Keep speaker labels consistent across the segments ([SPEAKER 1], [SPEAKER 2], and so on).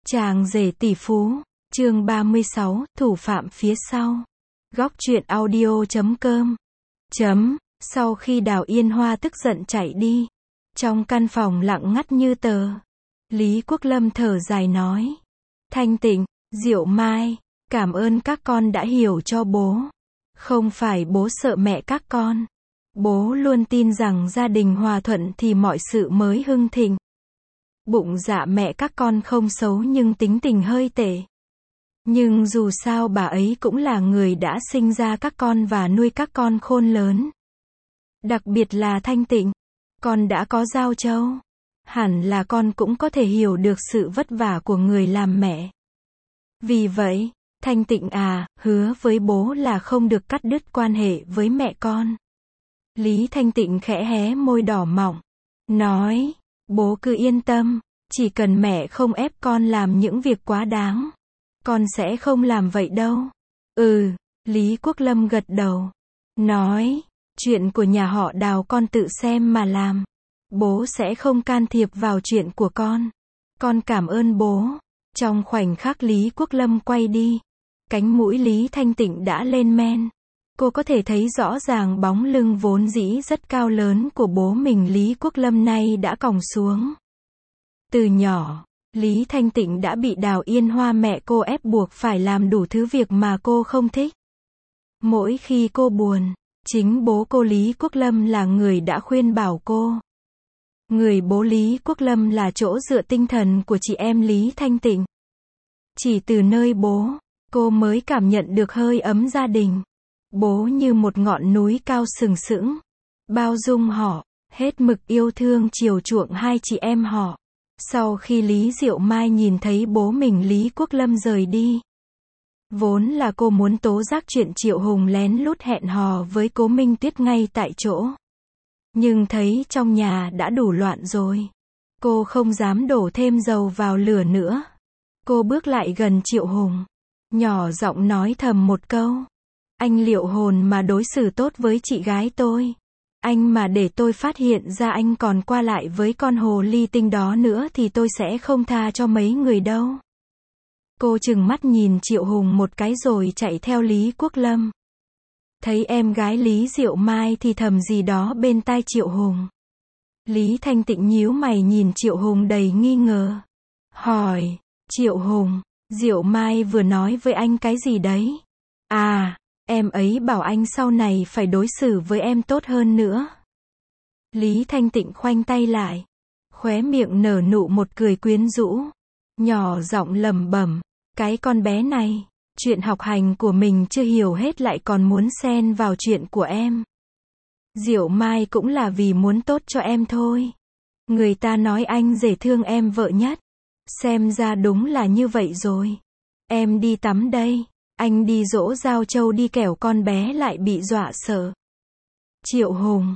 [SPEAKER 1] Chàng rể tỷ phú, chương 36, thủ phạm phía sau. Góc truyện audio.com. Sau khi Đào Yên Hoa tức giận chạy đi, trong căn phòng lặng ngắt như tờ, Lý Quốc Lâm thở dài nói: Thanh Tịnh, Diệu Mai, cảm ơn các con đã hiểu cho bố. Không phải bố sợ mẹ các con. Bố luôn tin rằng gia đình hòa thuận thì mọi sự mới hưng thịnh. Bụng dạ mẹ các con không xấu nhưng tính tình hơi tệ. Nhưng dù sao bà ấy cũng là người đã sinh ra các con và nuôi các con khôn lớn. Đặc biệt là Thanh Tịnh, con đã có Giao Châu. Hẳn là con cũng có thể hiểu được sự vất vả của người làm mẹ. Vì vậy, Thanh Tịnh à, hứa với bố là không được cắt đứt quan hệ với mẹ con. Lý Thanh Tịnh khẽ hé môi đỏ mọng, nói: Bố cứ yên tâm, chỉ cần mẹ không ép con làm những việc quá đáng, con sẽ không làm vậy đâu. Lý Quốc Lâm gật đầu, nói: Chuyện của nhà họ Đào con tự xem mà làm. Bố sẽ không can thiệp vào chuyện của con. Con cảm ơn bố. Trong khoảnh khắc Lý Quốc Lâm quay đi, cánh mũi Lý Thanh Tịnh đã lên men. Cô có thể thấy rõ ràng bóng lưng vốn dĩ rất cao lớn của bố mình Lý Quốc Lâm nay đã còng xuống. Từ nhỏ, Lý Thanh Tịnh đã bị Đào Yên Hoa mẹ cô ép buộc phải làm đủ thứ việc mà cô không thích. Mỗi khi cô buồn, chính bố cô Lý Quốc Lâm là người đã khuyên bảo cô. Người bố Lý Quốc Lâm là chỗ dựa tinh thần của chị em Lý Thanh Tịnh. Chỉ từ nơi bố, cô mới cảm nhận được hơi ấm gia đình. Bố như một ngọn núi cao sừng sững, bao dung họ, hết mực yêu thương chiều chuộng hai chị em họ. Sau khi Lý Diệu Mai nhìn thấy bố mình Lý Quốc Lâm rời đi, vốn là cô muốn tố giác chuyện Triệu Hùng lén lút hẹn hò với Cố Minh Tuyết ngay tại chỗ. Nhưng thấy trong nhà đã đủ loạn rồi, cô không dám đổ thêm dầu vào lửa nữa. Cô bước lại gần Triệu Hùng, nhỏ giọng nói thầm một câu: Anh liệu hồn mà đối xử tốt với chị gái tôi. Anh mà để tôi phát hiện ra anh còn qua lại với con hồ ly tinh đó nữa thì tôi sẽ không tha cho mấy người đâu. Cô trừng mắt nhìn Triệu Hùng một cái rồi chạy theo Lý Quốc Lâm. Thấy em gái Lý Diệu Mai thì thầm gì đó bên tai Triệu Hùng. Lý Thanh Tịnh nhíu mày nhìn Triệu Hùng đầy nghi ngờ, hỏi: Triệu Hùng, Diệu Mai vừa nói với anh cái gì đấy? À, em ấy bảo anh sau này phải đối xử với em tốt hơn nữa. Lý Thanh Tịnh khoanh tay lại, khóe miệng nở nụ một cười quyến rũ, nhỏ giọng lẩm bẩm: Cái con bé này, chuyện học hành của mình chưa hiểu hết lại còn muốn xen vào chuyện của em. Diệu Mai cũng là vì muốn tốt cho em thôi. Người ta nói anh rể thương em vợ nhất. Xem ra đúng là như vậy rồi. Em đi tắm đây. Anh đi dỗ Giao Châu đi kẻo con bé lại bị dọa sợ. Triệu Hùng,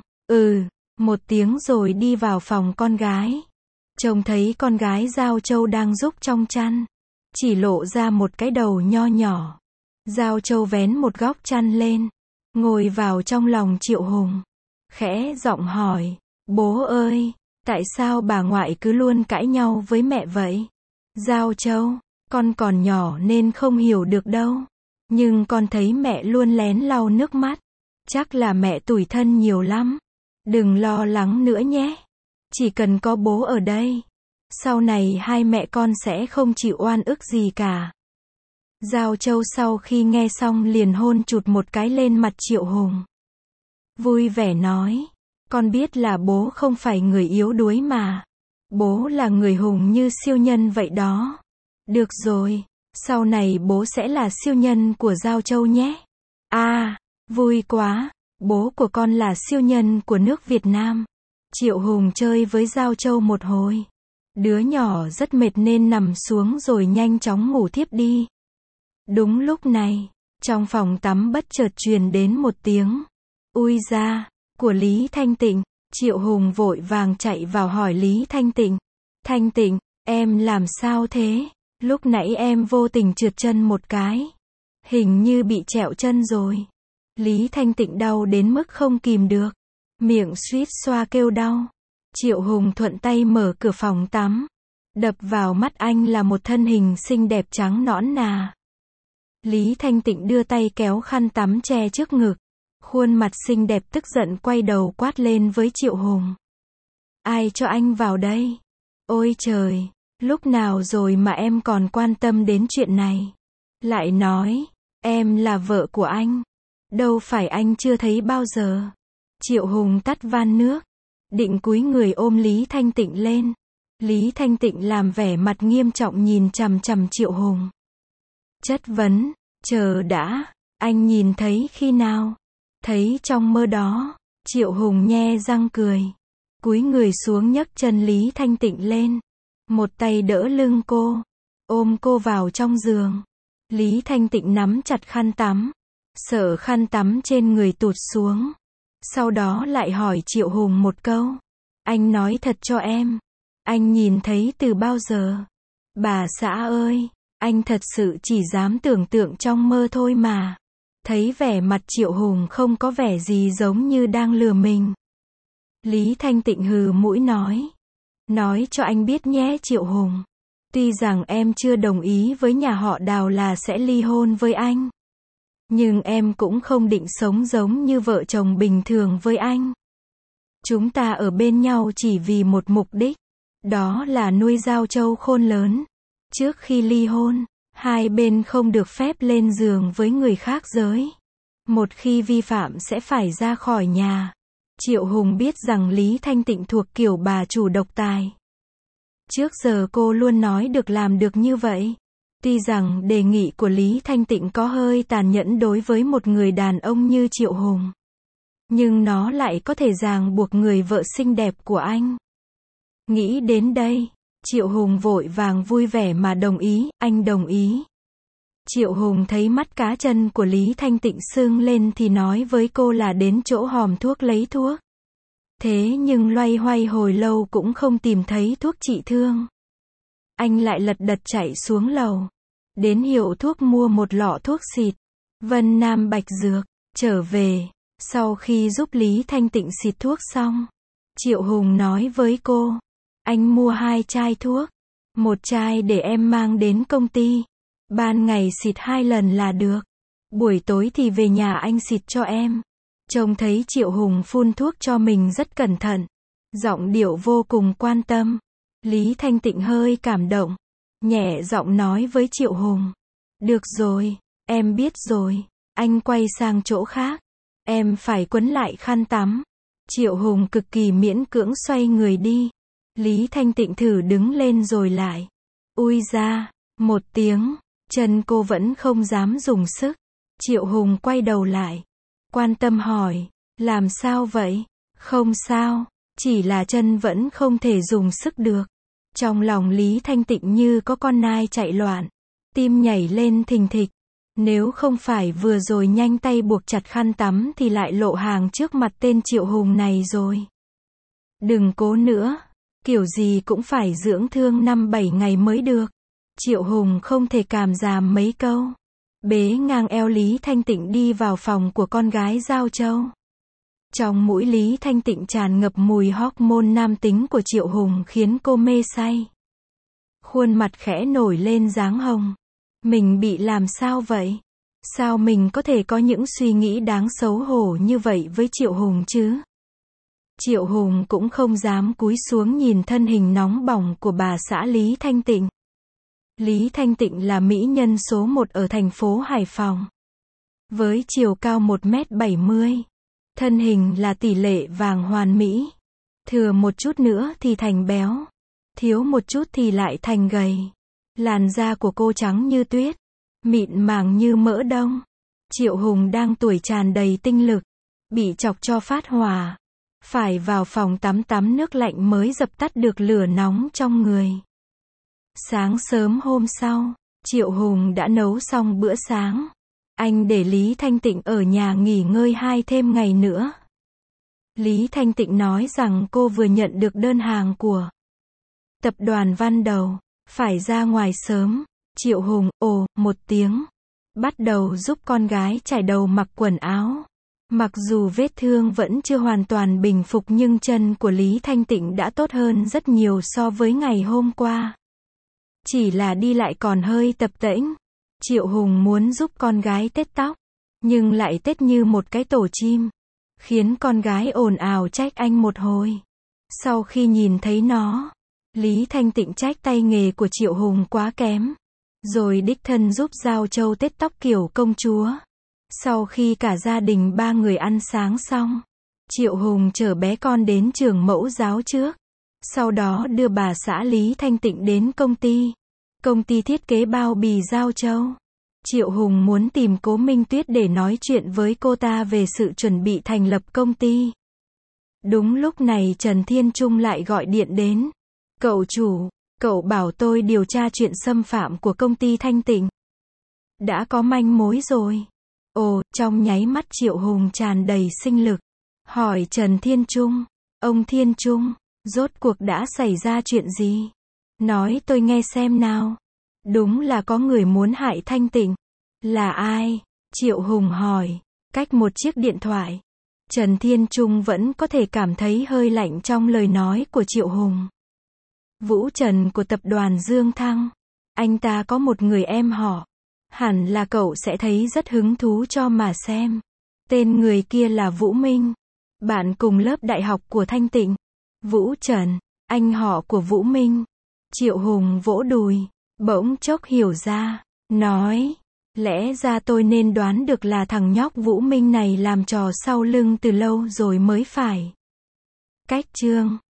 [SPEAKER 1] một tiếng rồi đi vào phòng con gái. Trông thấy con gái Giao Châu đang giúp trong chăn, chỉ lộ ra một cái đầu nho nhỏ. Giao Châu vén một góc chăn lên, ngồi vào trong lòng Triệu Hùng, khẽ giọng hỏi: Bố ơi, tại sao bà ngoại cứ luôn cãi nhau với mẹ vậy? Giao Châu, con còn nhỏ nên không hiểu được đâu. Nhưng con thấy mẹ luôn lén lau nước mắt. Chắc là mẹ tủi thân nhiều lắm. Đừng lo lắng nữa nhé. Chỉ cần có bố ở đây, sau này hai mẹ con sẽ không chịu oan ức gì cả. Giao Châu sau khi nghe xong liền hôn chụt một cái lên mặt Triệu Hùng. Vui vẻ nói: Con biết là bố không phải người yếu đuối mà. Bố là người hùng như siêu nhân vậy đó. Được rồi, sau này bố sẽ là siêu nhân của Giao Châu nhé. À, vui quá, bố của con là siêu nhân của nước Việt Nam. Triệu Hùng chơi với Giao Châu một hồi. Đứa nhỏ rất mệt nên nằm xuống rồi nhanh chóng ngủ thiếp đi. Đúng lúc này, trong phòng tắm bất chợt truyền đến một tiếng ui da của Lý Thanh Tịnh. Triệu Hùng vội vàng chạy vào hỏi Lý Thanh Tịnh: Thanh Tịnh, em làm sao thế? Lúc nãy em vô tình trượt chân một cái. Hình như bị trẹo chân rồi. Lý Thanh Tịnh đau đến mức không kìm được. Miệng suýt xoa kêu đau. Triệu Hùng thuận tay mở cửa phòng tắm. Đập vào mắt anh là một thân hình xinh đẹp trắng nõn nà. Lý Thanh Tịnh đưa tay kéo khăn tắm che trước ngực. Khuôn mặt xinh đẹp tức giận quay đầu quát lên với Triệu Hùng. Ai cho anh vào đây? Ôi trời, lúc nào rồi mà em còn quan tâm đến chuyện này? Lại nói, em là vợ của anh. Đâu phải anh chưa thấy bao giờ. Triệu Hùng tắt van nước. Định cúi người ôm Lý Thanh Tịnh lên. Lý Thanh Tịnh làm vẻ mặt nghiêm trọng nhìn chằm chằm Triệu Hùng. Chất vấn, chờ đã, anh nhìn thấy khi nào? Thấy trong mơ đó. Triệu Hùng nhe răng cười. Cúi người xuống nhấc chân Lý Thanh Tịnh lên. Một tay đỡ lưng cô. Ôm cô vào trong giường. Lý Thanh Tịnh nắm chặt khăn tắm. Sợ khăn tắm trên người tụt xuống. Sau đó lại hỏi Triệu Hùng một câu. Anh nói thật cho em. Anh nhìn thấy từ bao giờ? Bà xã ơi, anh thật sự chỉ dám tưởng tượng trong mơ thôi mà. Thấy vẻ mặt Triệu Hùng không có vẻ gì giống như đang lừa mình. Lý Thanh Tịnh hừ mũi nói. Nói cho anh biết nhé Triệu Hùng. Tuy rằng em chưa đồng ý với nhà họ Đào là sẽ ly hôn với anh. Nhưng em cũng không định sống giống như vợ chồng bình thường với anh. Chúng ta ở bên nhau chỉ vì một mục đích. Đó là nuôi giao trâu khôn lớn. Trước khi ly hôn, hai bên không được phép lên giường với người khác giới. Một khi vi phạm sẽ phải ra khỏi nhà. Triệu Hùng biết rằng Lý Thanh Tịnh thuộc kiểu bà chủ độc tài. Trước giờ cô luôn nói được làm được như vậy. Tuy rằng đề nghị của Lý Thanh Tịnh có hơi tàn nhẫn đối với một người đàn ông như Triệu Hùng. Nhưng nó lại có thể ràng buộc người vợ xinh đẹp của anh. Nghĩ đến đây, Triệu Hùng vội vàng vui vẻ mà đồng ý, anh đồng ý. Triệu Hùng thấy mắt cá chân của Lý Thanh Tịnh sưng lên thì nói với cô là đến chỗ hòm thuốc lấy thuốc. Thế nhưng loay hoay hồi lâu cũng không tìm thấy thuốc trị thương. Anh lại lật đật chạy xuống lầu. Đến hiệu thuốc mua một lọ thuốc xịt. Vân Nam Bạch Dược. Trở về. Sau khi giúp Lý Thanh Tịnh xịt thuốc xong. Triệu Hùng nói với cô. Anh mua 2 chai thuốc. Một chai để em mang đến công ty. Ban ngày xịt 2 lần là được. Buổi tối thì về nhà anh xịt cho em. Trông thấy Triệu Hùng phun thuốc cho mình rất cẩn thận. Giọng điệu vô cùng quan tâm. Lý Thanh Tịnh hơi cảm động. Nhẹ giọng nói với Triệu Hùng. Được rồi, em biết rồi. Anh quay sang chỗ khác. Em phải quấn lại khăn tắm. Triệu Hùng cực kỳ miễn cưỡng xoay người đi. Lý Thanh Tịnh thử đứng lên rồi lại. Ui ra, một tiếng. Chân cô vẫn không dám dùng sức. Triệu Hùng quay đầu lại. Quan tâm hỏi. Làm sao vậy? Không sao. Chỉ là chân vẫn không thể dùng sức được. Trong lòng Lý Thanh Tịnh như có con nai chạy loạn. Tim nhảy lên thình thịch. Nếu không phải vừa rồi nhanh tay buộc chặt khăn tắm thì lại lộ hàng trước mặt tên Triệu Hùng này rồi. Đừng cố nữa. Kiểu gì cũng phải dưỡng thương 5-7 ngày mới được. Triệu Hùng không thể cảm giảm mấy câu. Bế ngang eo Lý Thanh Tịnh đi vào phòng của con gái Giao Châu. Trong mũi Lý Thanh Tịnh tràn ngập mùi hormone nam tính của Triệu Hùng khiến cô mê say. Khuôn mặt khẽ nổi lên dáng hồng. Mình bị làm sao vậy? Sao mình có thể có những suy nghĩ đáng xấu hổ như vậy với Triệu Hùng chứ? Triệu Hùng cũng không dám cúi xuống nhìn thân hình nóng bỏng của bà xã Lý Thanh Tịnh. Lý Thanh Tịnh là mỹ nhân số 1 ở thành phố Hải Phòng. Với chiều cao 1m70. Thân hình là tỷ lệ vàng hoàn mỹ. Thừa một chút nữa thì thành béo. Thiếu một chút thì lại thành gầy. Làn da của cô trắng như tuyết. Mịn màng như mỡ đông. Triệu Hùng đang tuổi tràn đầy tinh lực. Bị chọc cho phát hỏa. Phải vào phòng tắm nước lạnh mới dập tắt được lửa nóng trong người. Sáng sớm hôm sau, Triệu Hùng đã nấu xong bữa sáng. Anh để Lý Thanh Tịnh ở nhà nghỉ ngơi 2 thêm ngày nữa. Lý Thanh Tịnh nói rằng cô vừa nhận được đơn hàng của tập đoàn Văn Đầu, phải ra ngoài sớm. Triệu Hùng ồ một tiếng, bắt đầu giúp con gái trải đầu mặc quần áo. Mặc dù vết thương vẫn chưa hoàn toàn bình phục nhưng chân của Lý Thanh Tịnh đã tốt hơn rất nhiều so với ngày hôm qua. Chỉ là đi lại còn hơi tập tễnh. Triệu Hùng muốn giúp con gái tết tóc, nhưng lại tết như một cái tổ chim, khiến con gái ồn ào trách anh một hồi. Sau khi nhìn thấy nó, Lý Thanh Tịnh trách tay nghề của Triệu Hùng quá kém, rồi đích thân giúp Giao Châu tết tóc kiểu công chúa. Sau khi cả gia đình 3 người ăn sáng xong, Triệu Hùng chở bé con đến trường mẫu giáo trước. Sau đó đưa bà xã Lý Thanh Tịnh đến công ty thiết kế bao bì Giao Châu. Triệu Hùng muốn tìm Cố Minh Tuyết để nói chuyện với cô ta về sự chuẩn bị thành lập công ty. Đúng lúc này Trần Thiên Trung lại gọi điện đến. Cậu chủ, cậu bảo tôi điều tra chuyện xâm phạm của công ty Thanh Tịnh. Đã có manh mối rồi. Ồ, trong nháy mắt Triệu Hùng tràn đầy sinh lực. Hỏi Trần Thiên Trung, ông Thiên Trung, rốt cuộc đã xảy ra chuyện gì? Nói tôi nghe xem nào. Đúng là có người muốn hại Thanh Tịnh. Là ai? Triệu Hùng hỏi. Cách một chiếc điện thoại, Trần Thiên Trung vẫn có thể cảm thấy hơi lạnh trong lời nói của Triệu Hùng. Vũ Trần của tập đoàn Dương Thăng. Anh ta có một người em họ. Hẳn là cậu sẽ thấy rất hứng thú cho mà xem. Tên người kia là Vũ Minh, bạn cùng lớp đại học của Thanh Tịnh. Vũ Trần, anh họ của Vũ Minh. Triệu Hùng vỗ đùi, bỗng chốc hiểu ra, nói, lẽ ra tôi nên đoán được là thằng nhóc Vũ Minh này làm trò sau lưng từ lâu rồi mới phải. Cách chương